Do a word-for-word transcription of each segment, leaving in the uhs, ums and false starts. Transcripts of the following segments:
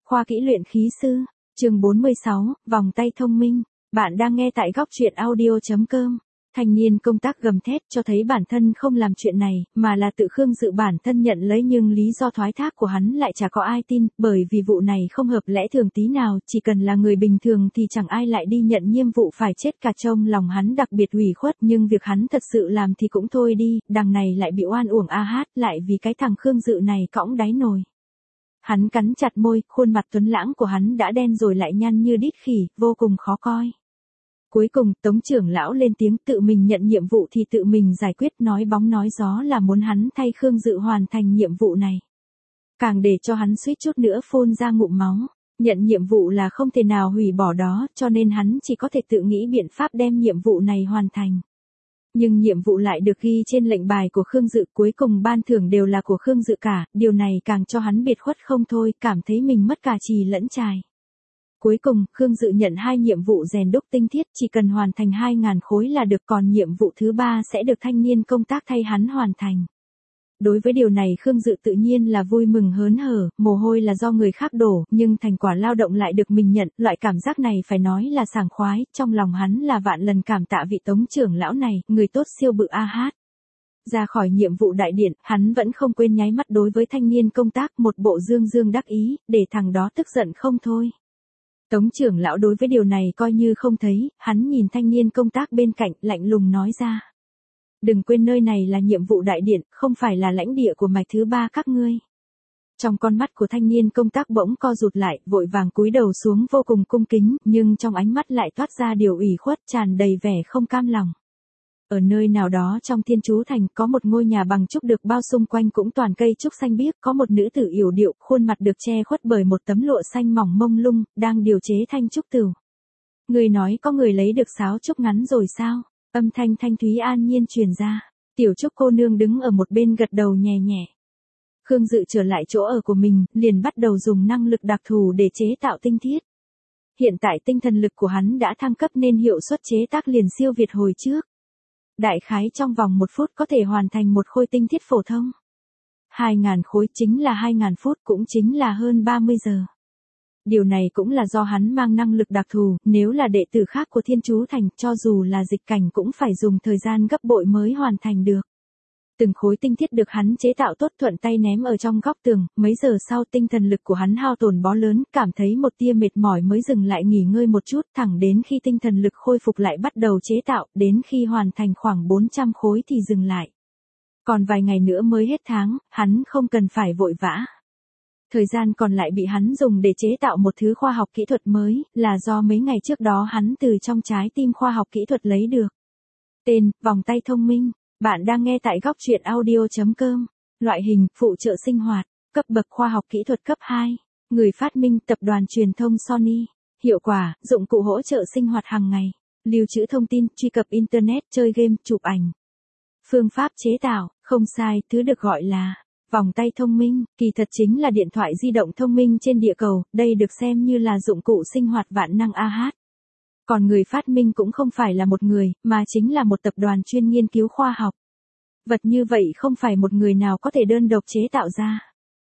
Khoa kỹ luyện khí sư, chương bốn mươi sáu, vòng tay thông minh. Bạn đang nghe tại góc truyện audio chấm com. Thanh niên công tác gầm thét cho thấy bản thân không làm chuyện này, mà là tự Khương Dự bản thân nhận lấy, nhưng lý do thoái thác của hắn lại chả có ai tin, bởi vì vụ này không hợp lẽ thường tí nào, chỉ cần là người bình thường thì chẳng ai lại đi nhận nhiệm vụ phải chết cả. Trong lòng hắn đặc biệt ủy khuất, nhưng việc hắn thật sự làm thì cũng thôi đi, đằng này lại bị oan uổng a hát, lại vì cái thằng Khương Dự này cõng đáy nồi. Hắn cắn chặt môi, khuôn mặt tuấn lãng của hắn đã đen rồi lại nhăn như đít khỉ, vô cùng khó coi. Cuối cùng, Tống trưởng lão lên tiếng, tự mình nhận nhiệm vụ thì tự mình giải quyết, nói bóng nói gió là muốn hắn thay Khương Dự hoàn thành nhiệm vụ này. Càng để cho hắn suýt chút nữa phun ra ngụm máu. Nhận nhiệm vụ là không thể nào hủy bỏ đó, cho nên hắn chỉ có thể tự nghĩ biện pháp đem nhiệm vụ này hoàn thành. Nhưng nhiệm vụ lại được ghi trên lệnh bài của Khương Dự, cuối cùng ban thưởng đều là của Khương Dự cả, điều này càng cho hắn biệt khuất không thôi, cảm thấy mình mất cả trì lẫn trài. Cuối cùng, Khương Dự nhận hai nhiệm vụ rèn đúc tinh thiết, chỉ cần hoàn thành hai ngàn khối là được, còn nhiệm vụ thứ ba sẽ được thanh niên công tác thay hắn hoàn thành. Đối với điều này Khương Dự tự nhiên là vui mừng hớn hở, mồ hôi là do người khác đổ, nhưng thành quả lao động lại được mình nhận, loại cảm giác này phải nói là sảng khoái, trong lòng hắn là vạn lần cảm tạ vị Tống trưởng lão này, người tốt siêu bự a hát. Ra khỏi nhiệm vụ đại điện, hắn vẫn không quên nháy mắt đối với thanh niên công tác, một bộ dương dương đắc ý, để thằng đó tức giận không thôi. Tống trưởng lão đối với điều này coi như không thấy, hắn nhìn thanh niên công tác bên cạnh, lạnh lùng nói ra. Đừng quên nơi này là nhiệm vụ đại điện, không phải là lãnh địa của mạch thứ ba các ngươi. Trong con mắt của thanh niên công tác bỗng co rụt lại, vội vàng cúi đầu xuống vô cùng cung kính, nhưng trong ánh mắt lại toát ra điều ủy khuất, tràn đầy vẻ không cam lòng. Ở nơi nào đó trong Thiên Chú Thành có một ngôi nhà bằng trúc được bao xung quanh cũng toàn cây trúc xanh biếc, có một nữ tử yểu điệu, khuôn mặt được che khuất bởi một tấm lụa xanh mỏng mông lung, đang điều chế thanh trúc tửu. Người nói có người lấy được sáo trúc ngắn rồi sao? Âm thanh thanh thúy an nhiên truyền ra. Tiểu Trúc cô nương đứng ở một bên gật đầu nhẹ nhẹ. Khương Dự trở lại chỗ ở của mình, liền bắt đầu dùng năng lực đặc thù để chế tạo tinh thiết. Hiện tại tinh thần lực của hắn đã thăng cấp nên hiệu suất chế tác liền siêu việt hồi trước. Đại khái trong vòng một phút có thể hoàn thành một khối tinh thiết phổ thông. Hai ngàn khối chính là hai ngàn phút, cũng chính là hơn ba mươi giờ. Điều này cũng là do hắn mang năng lực đặc thù, nếu là đệ tử khác của Thiên Chú Thành, cho dù là dịch cảnh cũng phải dùng thời gian gấp bội mới hoàn thành được. Từng khối tinh thiết được hắn chế tạo tốt, thuận tay ném ở trong góc tường, mấy giờ sau tinh thần lực của hắn hao tổn bó lớn, cảm thấy một tia mệt mỏi mới dừng lại nghỉ ngơi một chút, thẳng đến khi tinh thần lực khôi phục lại bắt đầu chế tạo, đến khi hoàn thành khoảng bốn trăm khối thì dừng lại. Còn vài ngày nữa mới hết tháng, hắn không cần phải vội vã. Thời gian còn lại bị hắn dùng để chế tạo một thứ khoa học kỹ thuật mới, là do mấy ngày trước đó hắn từ trong trái tim khoa học kỹ thuật lấy được. Tên, vòng tay thông minh. Bạn đang nghe tại góc truyện audio chấm com. Loại hình, phụ trợ sinh hoạt. Cấp bậc khoa học kỹ thuật cấp hai. Người phát minh, tập đoàn truyền thông Sony. Hiệu quả, dụng cụ hỗ trợ sinh hoạt hàng ngày. Lưu trữ thông tin, truy cập Internet, chơi game, chụp ảnh. Phương pháp chế tạo, không sai, thứ được gọi là vòng tay thông minh, kỳ thật chính là điện thoại di động thông minh trên địa cầu, đây được xem như là dụng cụ sinh hoạt vạn năng a hát. Còn người phát minh cũng không phải là một người, mà chính là một tập đoàn chuyên nghiên cứu khoa học. Vật như vậy không phải một người nào có thể đơn độc chế tạo ra.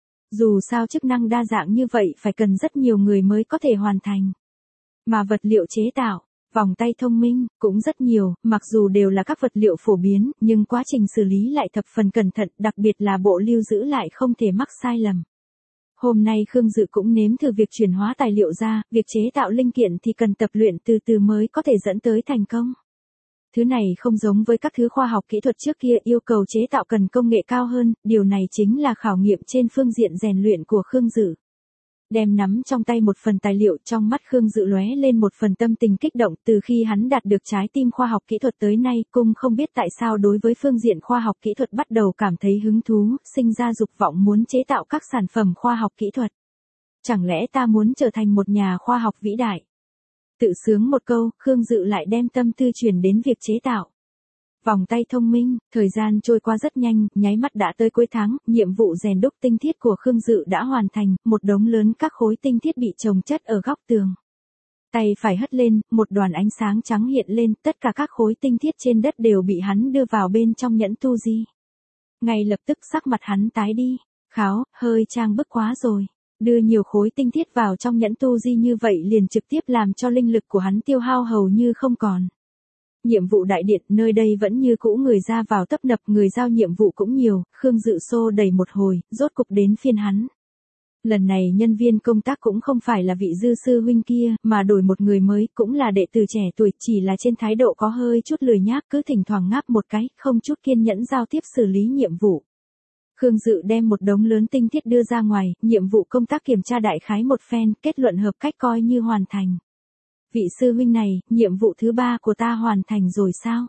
Dù sao chức năng đa dạng như vậy phải cần rất nhiều người mới có thể hoàn thành. Mà vật liệu chế tạo, vòng tay thông minh, cũng rất nhiều, mặc dù đều là các vật liệu phổ biến, nhưng quá trình xử lý lại thập phần cẩn thận, đặc biệt là bộ lưu giữ lại không thể mắc sai lầm. Hôm nay Khương Dự cũng nếm thử việc chuyển hóa tài liệu ra, việc chế tạo linh kiện thì cần tập luyện từ từ mới có thể dẫn tới thành công. Thứ này không giống với các thứ khoa học kỹ thuật trước kia, yêu cầu chế tạo cần công nghệ cao hơn, điều này chính là khảo nghiệm trên phương diện rèn luyện của Khương Dự. Đem nắm trong tay một phần tài liệu, trong mắt Khương Dự lóe lên một phần tâm tình kích động, từ khi hắn đạt được trái tim khoa học kỹ thuật tới nay, cung không biết tại sao đối với phương diện khoa học kỹ thuật bắt đầu cảm thấy hứng thú, sinh ra dục vọng muốn chế tạo các sản phẩm khoa học kỹ thuật. Chẳng lẽ ta muốn trở thành một nhà khoa học vĩ đại? Tự sướng một câu, Khương Dự lại đem tâm tư chuyển đến việc chế tạo vòng tay thông minh. Thời gian trôi qua rất nhanh, nháy mắt đã tới cuối tháng, nhiệm vụ rèn đúc tinh thiết của Khương Dự đã hoàn thành, một đống lớn các khối tinh thiết bị chồng chất ở góc tường. Tay phải hất lên, một đoàn ánh sáng trắng hiện lên, tất cả các khối tinh thiết trên đất đều bị hắn đưa vào bên trong nhẫn tu di. Ngay lập tức sắc mặt hắn tái đi, kháo, hơi trang bức quá rồi. Đưa nhiều khối tinh thiết vào trong nhẫn tu di như vậy liền trực tiếp làm cho linh lực của hắn tiêu hao hầu như không còn. Nhiệm vụ đại điện, nơi đây vẫn như cũ người ra vào tấp nập, người giao nhiệm vụ cũng nhiều, Khương Dự xô đầy một hồi, rốt cục đến phiên hắn. Lần này nhân viên công tác cũng không phải là vị Dư sư huynh kia, mà đổi một người mới, cũng là đệ tử trẻ tuổi, chỉ là trên thái độ có hơi chút lười nhác, cứ thỉnh thoảng ngáp một cái, không chút kiên nhẫn giao tiếp xử lý nhiệm vụ. Khương Dự đem một đống lớn tinh thiết đưa ra ngoài, nhiệm vụ công tác kiểm tra đại khái một phen, kết luận hợp cách coi như hoàn thành. Vị sư huynh này, nhiệm vụ thứ ba của ta hoàn thành rồi sao?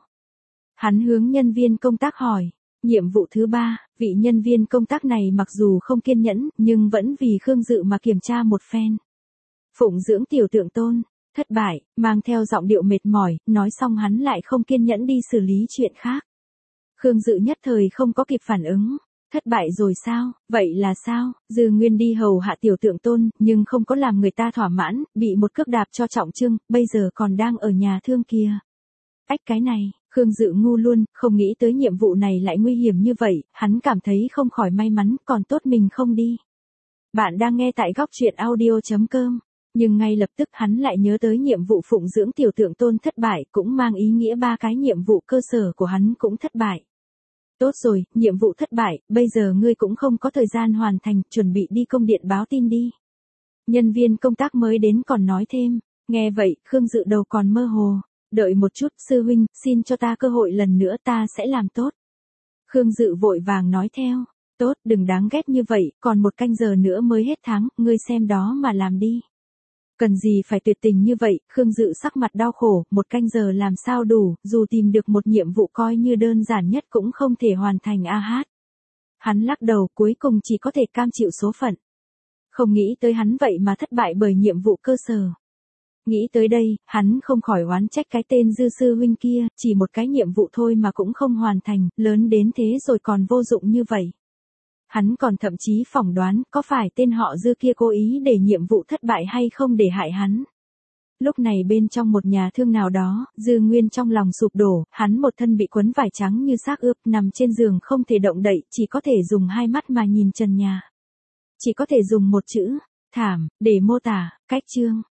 Hắn hướng nhân viên công tác hỏi. Nhiệm vụ thứ ba, vị nhân viên công tác này mặc dù không kiên nhẫn, nhưng vẫn vì Khương Dự mà kiểm tra một phen. Phụng dưỡng tiểu tượng tôn, thất bại, mang theo giọng điệu mệt mỏi, nói xong hắn lại không kiên nhẫn đi xử lý chuyện khác. Khương Dự nhất thời không có kịp phản ứng. Thất bại rồi sao, vậy là sao? Dư Nguyên đi hầu hạ tiểu tượng tôn, nhưng không có làm người ta thỏa mãn, bị một cước đạp cho trọng thương, bây giờ còn đang ở nhà thương kia. Ách cái này, Khương Dự ngu luôn, không nghĩ tới nhiệm vụ này lại nguy hiểm như vậy, hắn cảm thấy không khỏi may mắn, còn tốt mình không đi. Bạn đang nghe tại góc truyện audio chấm com, nhưng ngay lập tức hắn lại nhớ tới nhiệm vụ phụng dưỡng tiểu tượng tôn thất bại, cũng mang ý nghĩa ba cái nhiệm vụ cơ sở của hắn cũng thất bại. Tốt rồi, nhiệm vụ thất bại, bây giờ ngươi cũng không có thời gian hoàn thành, chuẩn bị đi công điện báo tin đi. Nhân viên công tác mới đến còn nói thêm, nghe vậy, Khương Dự đầu còn mơ hồ. Đợi một chút, sư huynh, xin cho ta cơ hội lần nữa, ta sẽ làm tốt. Khương Dự vội vàng nói theo, tốt, đừng đáng ghét như vậy, còn một canh giờ nữa mới hết tháng, ngươi xem đó mà làm đi. Cần gì phải tuyệt tình như vậy, Khương Dự sắc mặt đau khổ, một canh giờ làm sao đủ, dù tìm được một nhiệm vụ coi như đơn giản nhất cũng không thể hoàn thành a hát. Hắn lắc đầu, cuối cùng chỉ có thể cam chịu số phận. Không nghĩ tới hắn vậy mà thất bại bởi nhiệm vụ cơ sở. Nghĩ tới đây, hắn không khỏi oán trách cái tên Dư sư huynh kia, chỉ một cái nhiệm vụ thôi mà cũng không hoàn thành, lớn đến thế rồi còn vô dụng như vậy. Hắn còn thậm chí phỏng đoán có phải tên họ Dư kia cố ý để nhiệm vụ thất bại hay không để hại hắn. Lúc này bên trong một nhà thương nào đó, Dư Nguyên trong lòng sụp đổ, hắn một thân bị quấn vải trắng như xác ướp, nằm trên giường không thể động đậy, chỉ có thể dùng hai mắt mà nhìn trần nhà. Chỉ có thể dùng một chữ, thảm, để mô tả, cách chương.